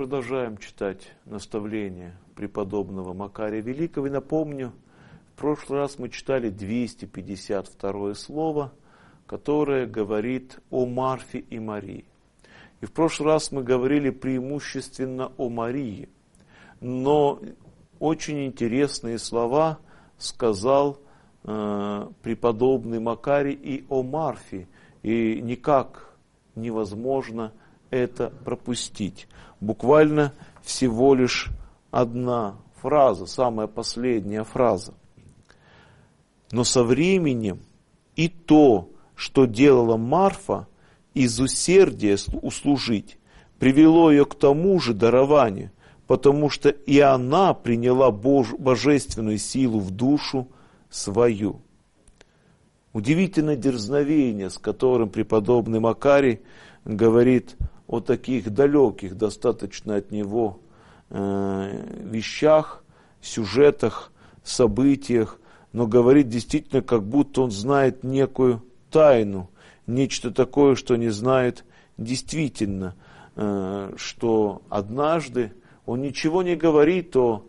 продолжаем читать наставления преподобного Макария Великого. И напомню, в прошлый раз мы читали 252 слово, которое говорит о Марфе и Марии. И в прошлый раз мы говорили преимущественно о Марии. Но очень интересные слова сказал преподобный Макарий и о Марфе. И никак невозможно это пропустить. Буквально всего лишь одна фраза, самая последняя фраза. Но со временем и то, что делала Марфа, из усердия услужить, привело ее к тому же дарованию, потому что и она приняла божественную силу в душу свою. Удивительное дерзновение, с которым преподобный Макарий говорит о таких далеких достаточно от него вещах, сюжетах, событиях, но говорит действительно, как будто он знает некую тайну, нечто такое, что не знает действительно, что однажды он ничего не говорит о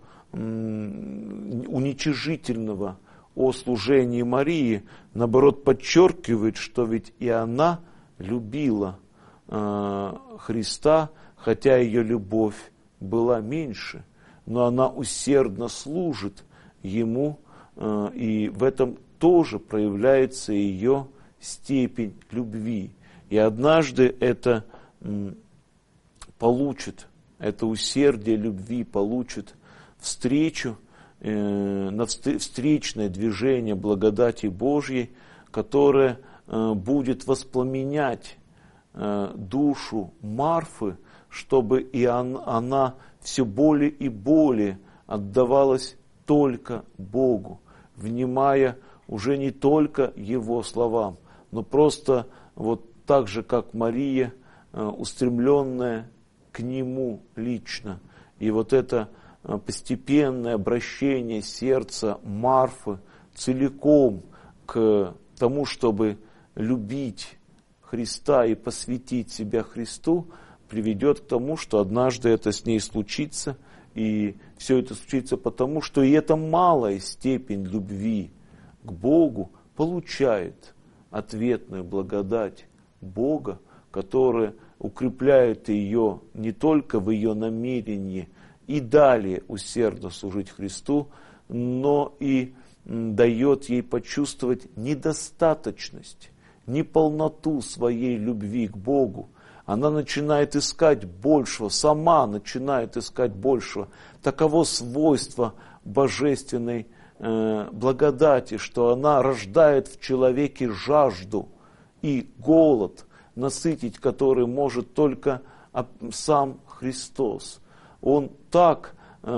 уничижительного, о служении Марии, наоборот подчеркивает, что ведь и она любила Христа, хотя ее любовь была меньше, но она усердно служит Ему, и в этом тоже проявляется ее степень любви. И однажды это получит, это усердие любви получит встречу, встречное движение благодати Божьей, которое будет воспламенять душу Марфы, чтобы и она все более и более отдавалась только Богу, внимая уже не только Его словам, но просто вот так же, как Мария, устремленная к Нему лично. И вот это постепенное обращение сердца Марфы целиком к тому, чтобы любить Христа и посвятить себя Христу, приведет к тому, что однажды это с ней случится, и все это случится потому, что и эта малая степень любви к Богу получает ответную благодать Бога, которая укрепляет ее не только в ее намерении и далее усердно служить Христу, но и дает ей почувствовать недостаточность, неполноту своей любви к Богу. Она начинает искать большего, сама начинает искать большего. Таково свойство божественной благодати, что она рождает в человеке жажду и голод, насытить который может только сам Христос. Он так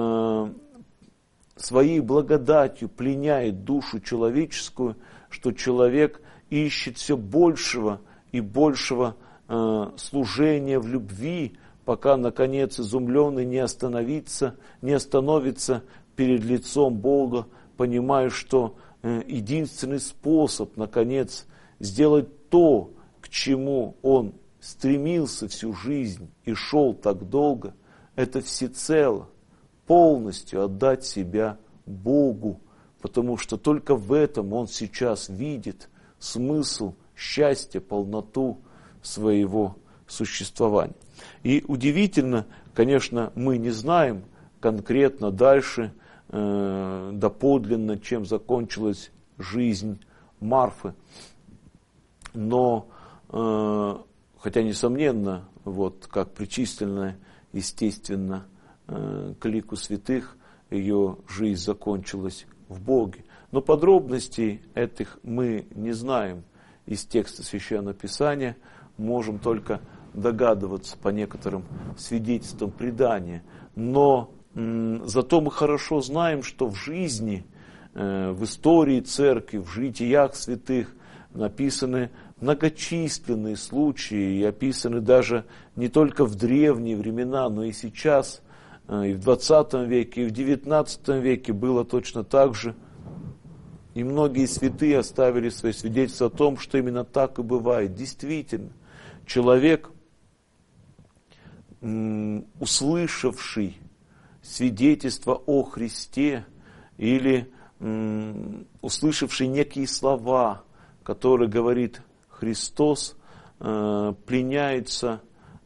своей благодатью пленяет душу человеческую, что человек ищет все большего и большего служения в любви, пока, наконец, изумленный не остановится перед лицом Бога, понимая, что единственный способ, наконец, сделать то, к чему он стремился всю жизнь и шел так долго, это всецело, полностью отдать себя Богу, потому что только в этом он сейчас видит смысл, счастье, полноту своего существования. И удивительно, конечно, мы не знаем конкретно дальше, доподлинно, чем закончилась жизнь Марфы. Но, хотя, несомненно, вот как причисленная, естественно, к лику святых, ее жизнь закончилась в Боге. Но подробностей этих мы не знаем из текста Священного Писания, можем только догадываться по некоторым свидетельствам предания. Но зато мы хорошо знаем, что в жизни, в истории церкви, в житиях святых написаны многочисленные случаи, и описаны даже не только в древние времена, но и сейчас, и в 20 веке, и в 19 веке было точно так же. И многие святые оставили свои свидетельства о том, что именно так и бывает. Действительно, человек услышавший свидетельство о Христе или услышавший некие слова, которые говорит Христос, пленяется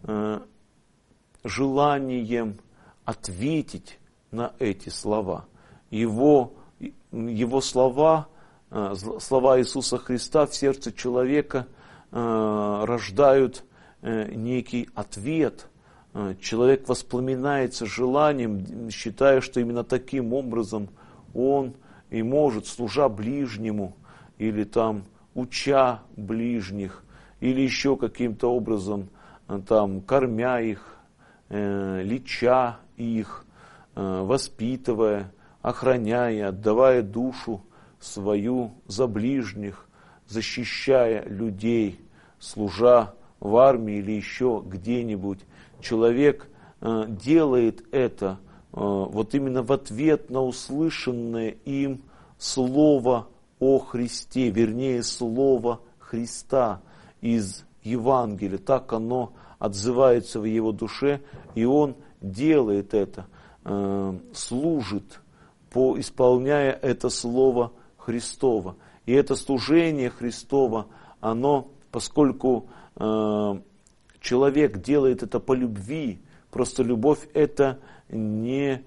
желанием ответить на эти слова. Его слова, слова Иисуса Христа в сердце человека рождают некий ответ. Человек воспламеняется желанием, считая, что именно таким образом он и может, служа ближнему, или там уча ближних, или еще каким-то образом там кормя их, леча их, воспитывая, охраняя, отдавая душу свою за ближних, защищая людей, служа в армии или еще где-нибудь. Человек делает это вот именно в ответ на услышанное им слово о Христе, вернее, слово Христа из Евангелия. Так оно отзывается в его душе, и он делает это, служит, исполняя это слово Христово. И это служение Христово, оно, поскольку человек делает это по любви, просто любовь это не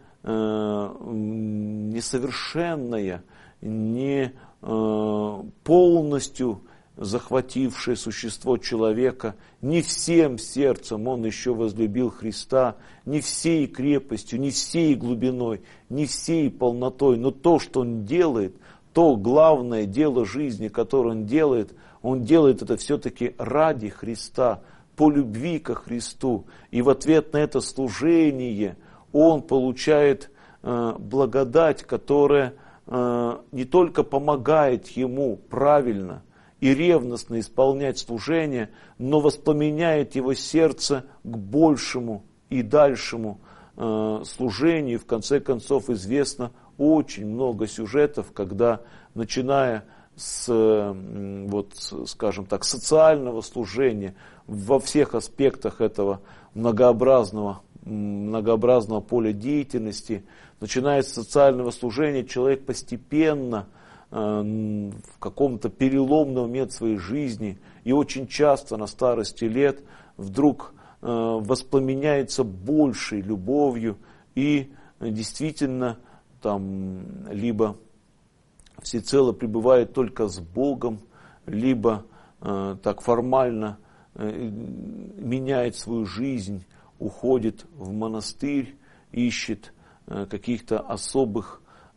совершенная, не полностью захватившее существо человека, не всем сердцем он еще возлюбил Христа, не всей крепостью, не всей глубиной, не всей полнотой, но то, что он делает, то главное дело жизни, которое он делает это все-таки ради Христа, по любви ко Христу. И в ответ на это служение он получает благодать, которая не только помогает ему правильно и ревностно исполнять служение, но воспламеняет его сердце к большему и дальшему служению. В конце концов, известно очень много сюжетов, когда, начиная с, вот, скажем так, социального служения во всех аспектах этого многообразного поля деятельности, начиная с социального служения, человек постепенно в каком-то переломном моменте своей жизни и очень часто на старости лет вдруг воспламеняется большей любовью и действительно там либо всецело пребывает только с Богом, либо так формально меняет свою жизнь, уходит в монастырь, ищет каких-то особых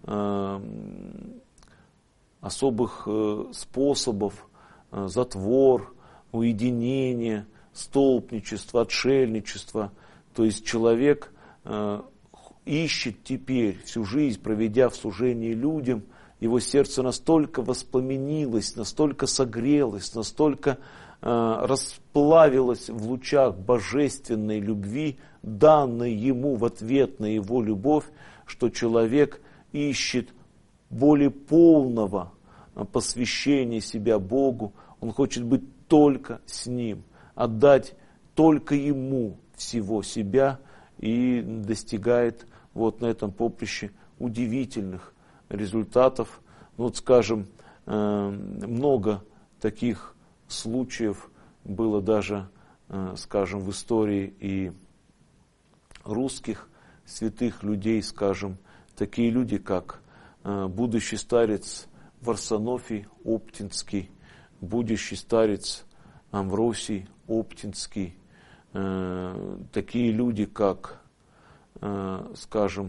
способов, затвор, уединение, столпничество, отшельничество. То есть человек ищет теперь, всю жизнь проведя в служении людям, его сердце настолько воспламенилось, настолько согрелось, настолько расплавилось в лучах божественной любви, данной ему в ответ на его любовь, что человек ищет более полного посвящения себя Богу. Он хочет быть только с Ним, отдать только Ему всего себя и достигает вот на этом поприще удивительных результатов. Ну, вот, скажем, много таких случаев было даже, скажем, в истории и русских святых людей, скажем, такие люди, как будущий старец Варсонофий Оптинский, будущий старец Амвросий Оптинский, такие люди, как, скажем,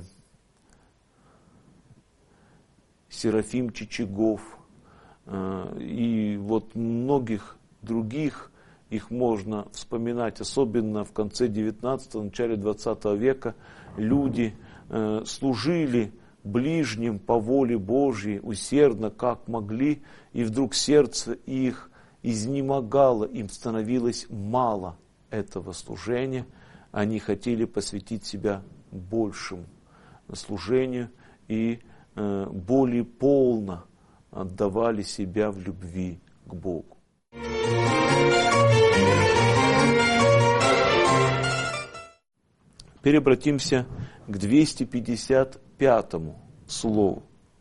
Серафим Чичагов, и вот многих других, их можно вспоминать, особенно в конце 19-го, начале 20 века, люди служили ближним по воле Божьей усердно, как могли, и вдруг сердце их изнемогало, им становилось мало этого служения, они хотели посвятить себя большему служению и более полно отдавали себя в любви к Богу. Теперь обратимся к 255-му слову.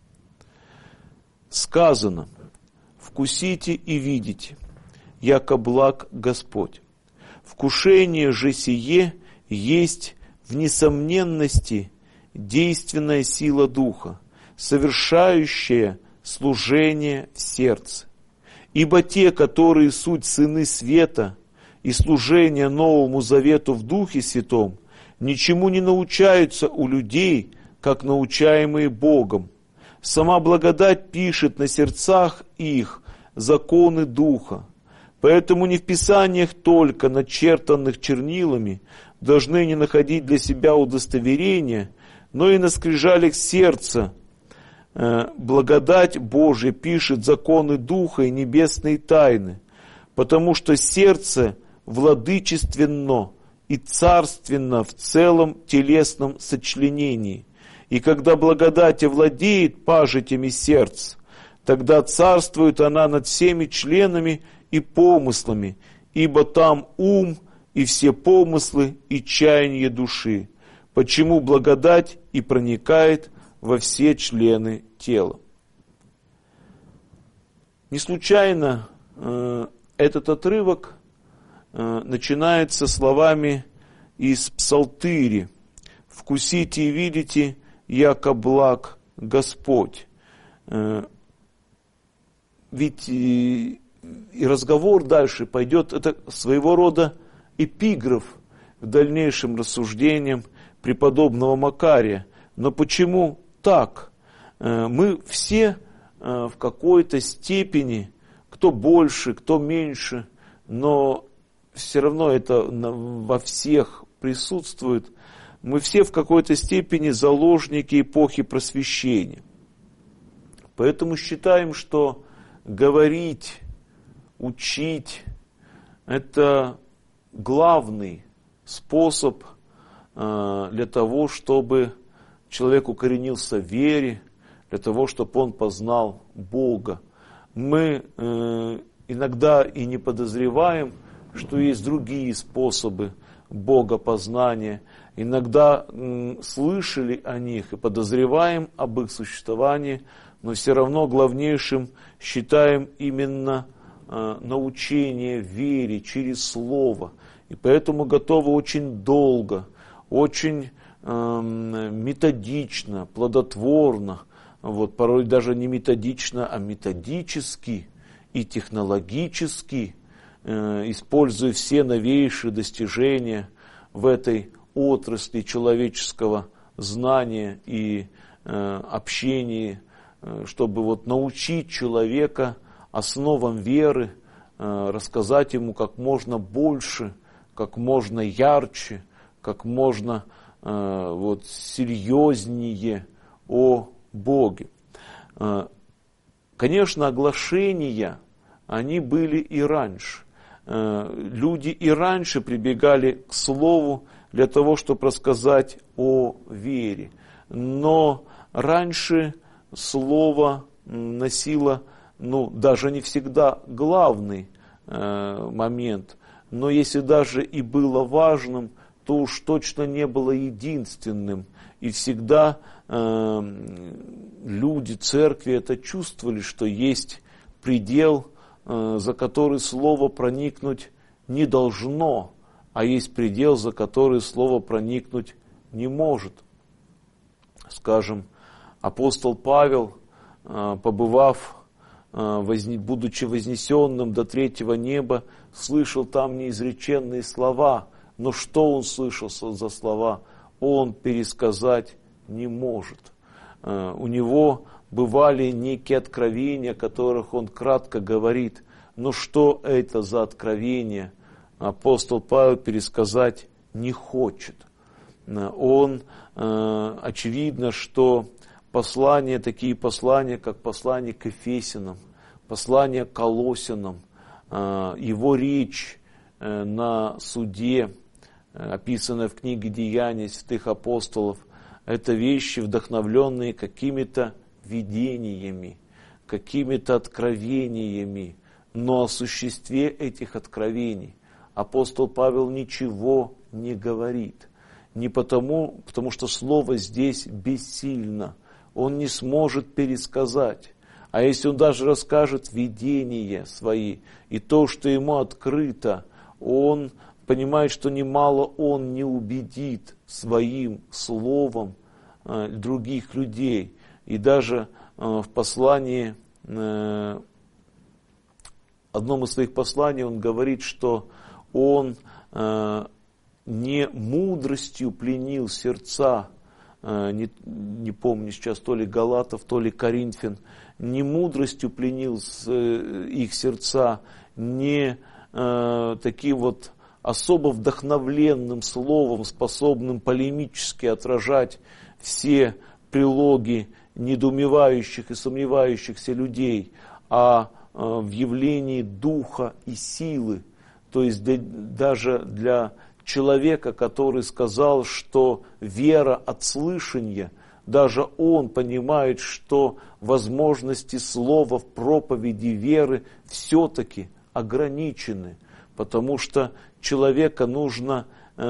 Сказано: «Вкусите и видите, яко благ Господь. Вкушение же сие есть в несомненности действенная сила Духа, совершающая служение в сердце. Ибо те, которые суть сыны света и служение Новому Завету в Духе Святом, ничему не научаются у людей, как научаемые Богом. Сама благодать пишет на сердцах их законы Духа. Поэтому не в Писаниях только, начертанных чернилами, должны не находить для себя удостоверения, но и на скрижалях сердца. Благодать Божия пишет законы Духа и небесные тайны, потому что сердце владычественно и царственно в целом телесном сочленении. И когда благодать овладеет пажитями сердца, тогда царствует она над всеми членами и помыслами, ибо там ум и все помыслы и чаяния души, почему благодать и проникает во все члены тела». Не случайно этот отрывок начинается словами из Псалтыри: «Вкусите и видите, яко благ Господь». Ведь и разговор дальше пойдет, это своего рода эпиграф к дальнейшим рассуждениям преподобного Макария. Но почему так? Мы все в какой-то степени, кто больше, кто меньше, но все равно это во всех присутствует. Мы все в какой-то степени заложники эпохи просвещения. Поэтому считаем, что говорить, учить – это главный способ для того, чтобы человек укоренился в вере, для того, чтобы он познал Бога. Мы иногда и не подозреваем, что есть другие способы богопознания. Иногда слышали о них и подозреваем об их существовании, но все равно главнейшим считаем именно научение вере через Слово. И поэтому готовы очень долго, очень методично, плодотворно, порой даже не методично, а методически и технологически, используя все новейшие достижения в этой отрасли человеческого знания и общения, чтобы научить человека основам веры, рассказать ему как можно больше, как можно ярче, как можно серьезнее о Боге. Конечно, оглашения, они были и раньше. Люди и раньше прибегали к Слову для того, чтобы рассказать о вере. Но раньше Слово носило, даже не всегда главный момент, но если даже и было важным, то уж точно не было единственным. И всегда люди церкви это чувствовали, что есть предел, за который Слово проникнуть не должно, а есть предел, за который Слово проникнуть не может. Скажем, апостол Павел, побывав, будучи вознесенным до третьего неба, слышал там неизреченные слова, но что он слышал за слова, он пересказать не может. У него бывали некие откровения, о которых он кратко говорит, но что это за откровения, апостол Павел пересказать не хочет. Он, очевидно, что такие послания, как послание к Ефесянам, послание к Колоссянам, его речь на суде, описанная в книге «Деяний святых апостолов», это вещи, вдохновленные какими-то видениями, какими-то откровениями. Но о существе этих откровений апостол Павел ничего не говорит. не потому что Слово здесь бессильно. Он не сможет пересказать. А если он даже расскажет видения свои и то, что ему открыто, он понимает, что немало он не убедит своим словом других людей. И даже в послании, одном из своих посланий он говорит, что он не мудростью пленил сердца, не помню сейчас, то ли Галатов, то ли Коринфян, не мудростью пленил их сердца, не таким вот особо вдохновленным словом, способным полемически отражать все прилоги недоумевающих и сомневающихся людей, а в явлении духа и силы. То есть даже для человека, который сказал, что вера от слышания, даже он понимает, что возможности слова в проповеди веры все-таки ограничены, потому что человека нужно,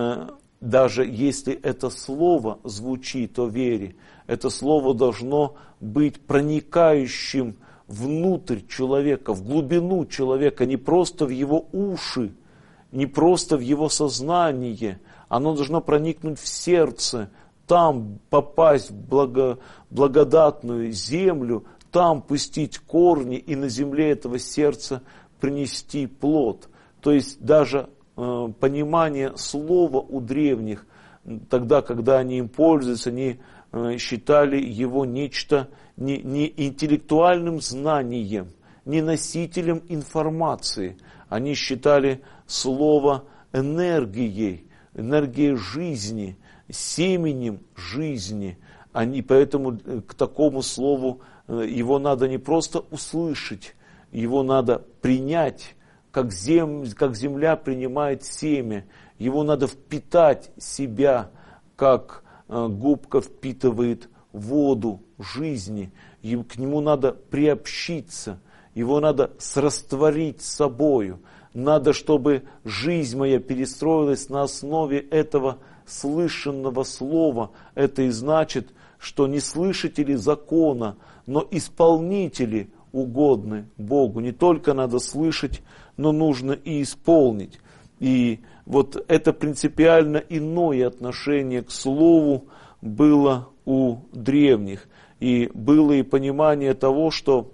даже если это слово звучит о вере, это слово должно быть проникающим внутрь человека, в глубину человека, не просто в его уши, не просто в его сознание, оно должно проникнуть в сердце, там попасть в благодатную землю, там пустить корни и на земле этого сердца принести плод. То есть даже понимание слова у древних, тогда, когда они им пользуются, они считали его нечто не интеллектуальным знанием, не носителем информации. Они считали слово энергией, энергией жизни, семенем жизни. Поэтому к такому слову его надо не просто услышать, его надо принять, как земля принимает семя. Его надо впитать себя, как губка впитывает воду жизни. И к нему надо приобщиться, его надо срастворить с собою. Надо, чтобы жизнь моя перестроилась на основе этого слышанного слова. Это и значит, что не слышатели закона, но исполнители угодны Богу. Не только надо слышать, но нужно и исполнить. И вот это принципиально иное отношение к слову было у древних. И было и понимание того, что,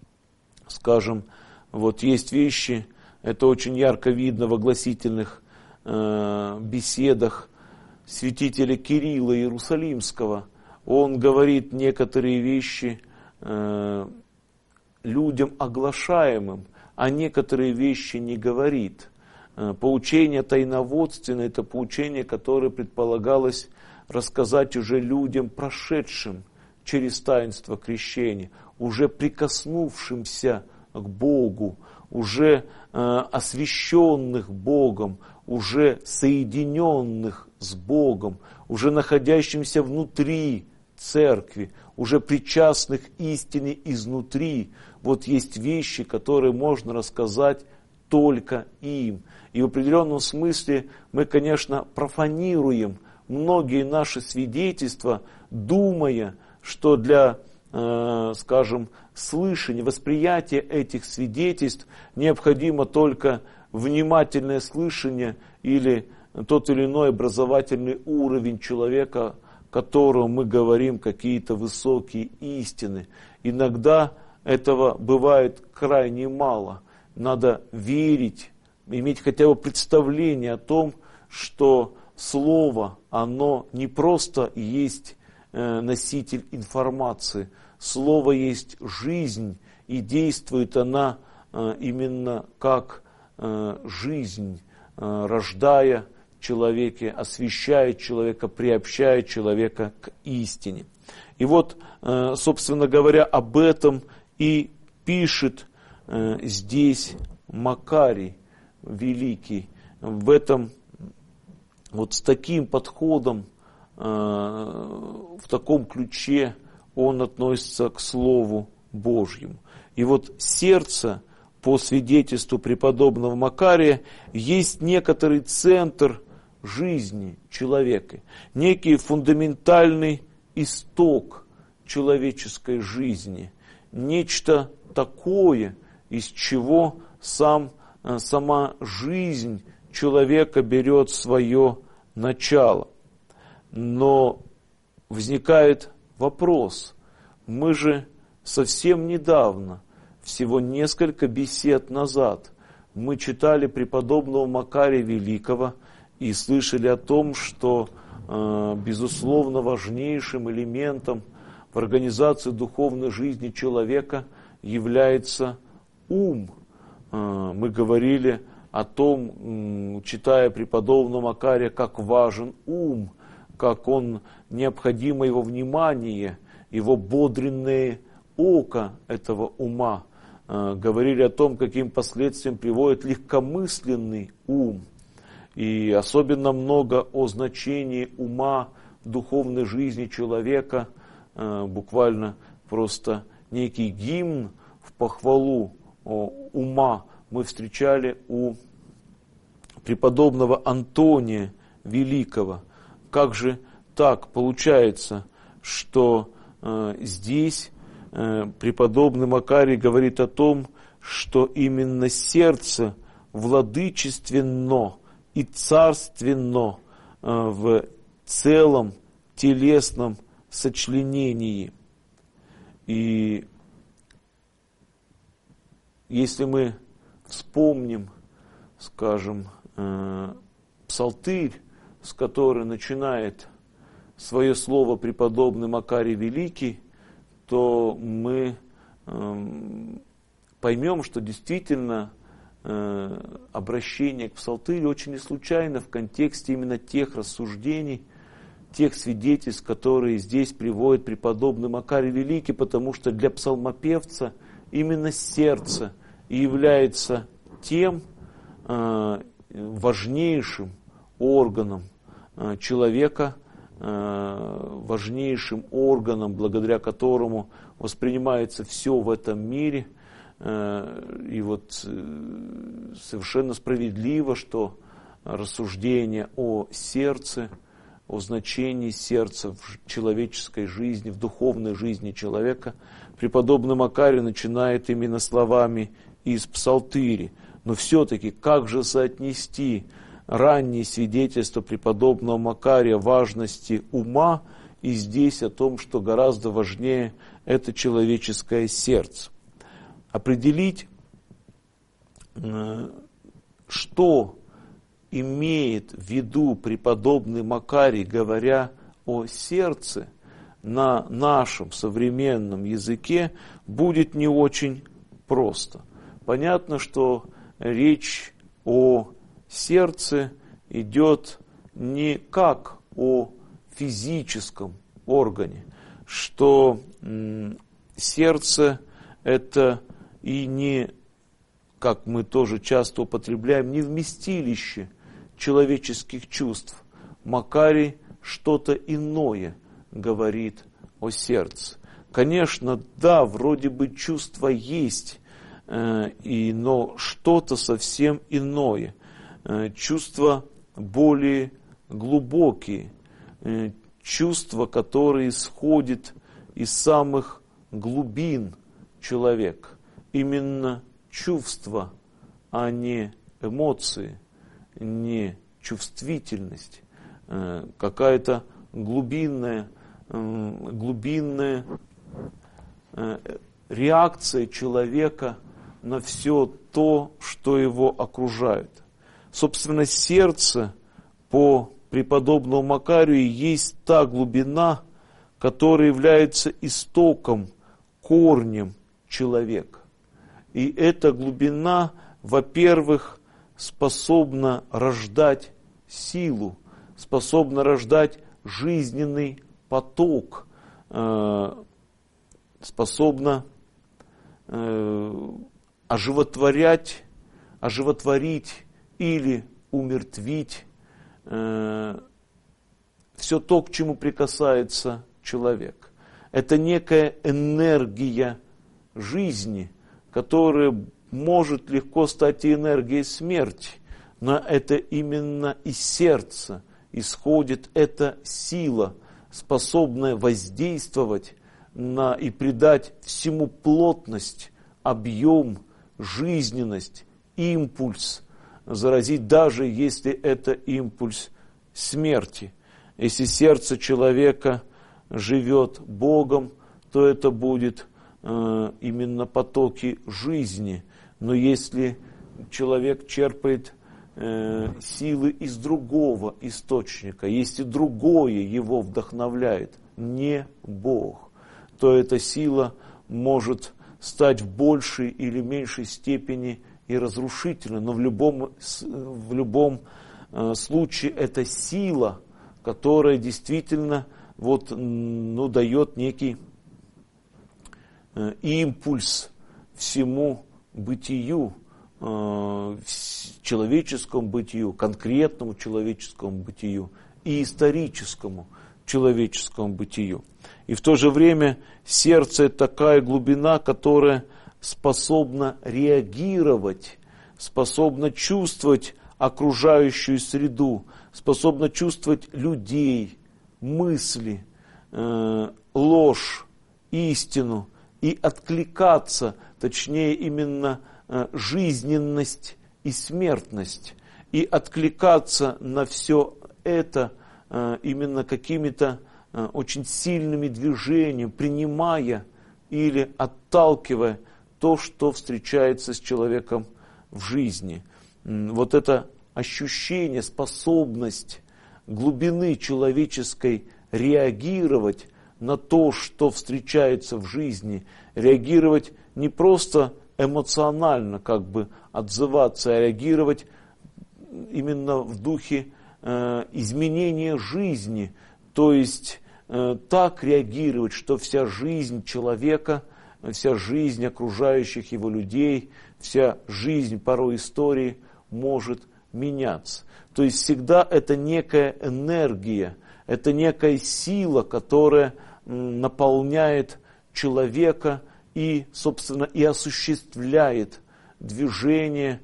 скажем, вот есть вещи, это очень ярко видно в огласительных беседах святителя Кирилла Иерусалимского. Он говорит некоторые вещи людям оглашаемым, а некоторые вещи не говорит. Поучение тайноводственное – это поучение, которое предполагалось рассказать уже людям, прошедшим через таинство крещения, уже прикоснувшимся к Богу, уже освященных Богом, уже соединенных с Богом, уже находящимся внутри церкви, уже причастных истине изнутри. Вот есть вещи, которые можно рассказать только им. И в определенном смысле мы, конечно, профанируем многие наши свидетельства, думая, что для, скажем, слышания, восприятия этих свидетельств необходимо только внимательное слышание или тот или иной образовательный уровень человека, которому мы говорим какие-то высокие истины. Иногда этого бывает крайне мало. Надо верить, иметь хотя бы представление о том, что слово, оно не просто есть носитель информации. Слово есть жизнь, и действует она именно как жизнь, рождая в человеке, освещая человека, приобщая человека к истине. И вот, собственно говоря, об этом и пишет здесь Макарий Великий. В этом, вот с таким подходом, в таком ключе он относится к Слову Божьему. И вот сердце, по свидетельству преподобного Макария, есть некоторый центр жизни человека, некий фундаментальный исток человеческой жизни, нечто такое, из чего сама жизнь человека берет свое начало. Но возникает вопрос, мы же совсем недавно, всего несколько бесед назад, мы читали преподобного Макария Великого и слышали о том, что, безусловно, важнейшим элементом в организации духовной жизни человека является ум. Мы говорили о том, читая преподобного Макария, как важен ум, как он необходимо его внимание, его бодренное око этого ума. Говорили о том, каким последствиям приводит легкомысленный ум. И особенно много о значении ума в духовной жизни человека, буквально просто некий гимн в похвалу ума мы встречали у преподобного Антония Великого. Как же так получается, что здесь преподобный Макарий говорит о том, что именно сердце владычественно и царственно в целом телесном сочленении. И если мы вспомним, скажем, псалтырь, с которой начинает свое слово преподобный Макарий Великий, то мы поймем, что действительно обращение к псалтырю очень не случайно в контексте именно тех рассуждений, тех свидетельств, которые здесь приводит преподобный Макарий Великий, потому что для псалмопевца именно сердце и является тем важнейшим органом человека, важнейшим органом, благодаря которому воспринимается все в этом мире. И вот совершенно справедливо, что рассуждение о сердце, о значении сердца в человеческой жизни, в духовной жизни человека, преподобный Макарий начинает именно словами из псалтыри. Но все-таки как же соотнести ранние свидетельства преподобного Макария важности ума и здесь о том, что гораздо важнее это человеческое сердце? Определить, что имеет в виду преподобный Макарий, говоря о сердце, на нашем современном языке, будет не очень просто. Понятно, что речь о сердце идет не как о физическом органе, что сердце это и не, как мы тоже часто употребляем, не вместилище человеческих чувств. Макарий что-то иное говорит о сердце. Конечно, да, вроде бы чувства есть, но что-то совсем иное. Чувства более глубокие, чувства, которые исходят из самых глубин человека. Именно чувства, а не эмоции, не чувствительность, какая-то глубинная реакция человека на все то, что его окружает. Собственно, сердце по преподобному Макарию есть та глубина, которая является истоком, корнем человека. И эта глубина, во-первых, способна рождать силу, способна рождать жизненный поток, способна оживотворить или умертвить все то, к чему прикасается человек. Это некая энергия жизни, которая может легко стать и энергией смерти. но это именно из сердца исходит эта сила, способная воздействовать и придать всему плотность, объем, жизненность, импульс, заразить, даже если это импульс смерти. Если сердце человека живет Богом, то это будет именно потоки жизни. Но если человек черпает силы из другого источника, если другое его вдохновляет, не Бог, то эта сила может стать в большей или меньшей степени и разрушительной. Но в любом случае это сила, которая действительно дает некий импульс всему бытию, человеческому бытию, конкретному человеческому бытию и историческому человеческому бытию. И в то же время сердце – это такая глубина, которая способна реагировать, способна чувствовать окружающую среду, способна чувствовать людей, мысли, ложь, истину и откликаться, точнее именно жизненность и смертность, и откликаться на все это именно какими-то очень сильными движениями, принимая или отталкивая то, что встречается с человеком в жизни. Вот это ощущение, способность глубины человеческой реагировать на то, что встречается в жизни, реагировать не просто эмоционально, как бы отзываться, а реагировать именно в духе изменения жизни, то есть так реагировать, что вся жизнь человека, вся жизнь окружающих его людей, вся жизнь порой истории может меняться. То есть всегда это некая энергия, это некая сила, которая наполняет человека и, собственно, и осуществляет движение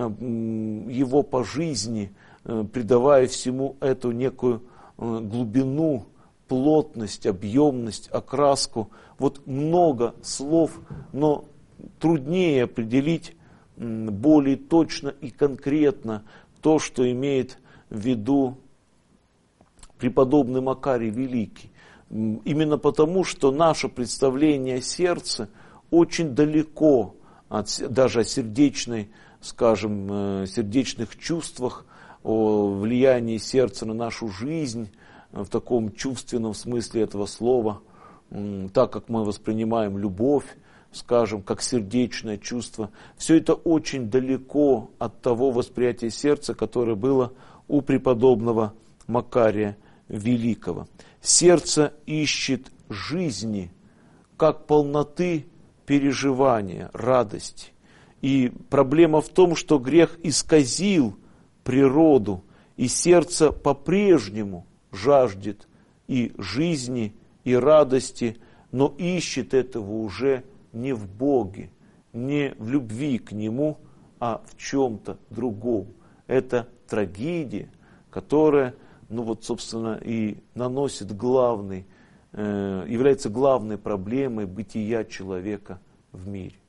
его по жизни, придавая всему эту некую глубину, плотность, объемность, окраску. Вот много слов, но труднее определить более точно и конкретно то, что имеет в виду преподобный Макарий Великий. Именно потому, что наше представление о сердце очень далеко даже о сердечных чувствах, о влиянии сердца на нашу жизнь в таком чувственном смысле этого слова, так как мы воспринимаем любовь, скажем, как сердечное чувство. Все это очень далеко от того восприятия сердца, которое было у преподобного Макария Великого. Сердце ищет жизни, как полноты переживания, радости. И проблема в том, что грех исказил природу, и сердце по-прежнему жаждет и жизни, и радости, но ищет этого уже не в Боге, не в любви к Нему, а в чем-то другом. Это трагедия, которая, собственно, и наносит является главной проблемой бытия человека в мире.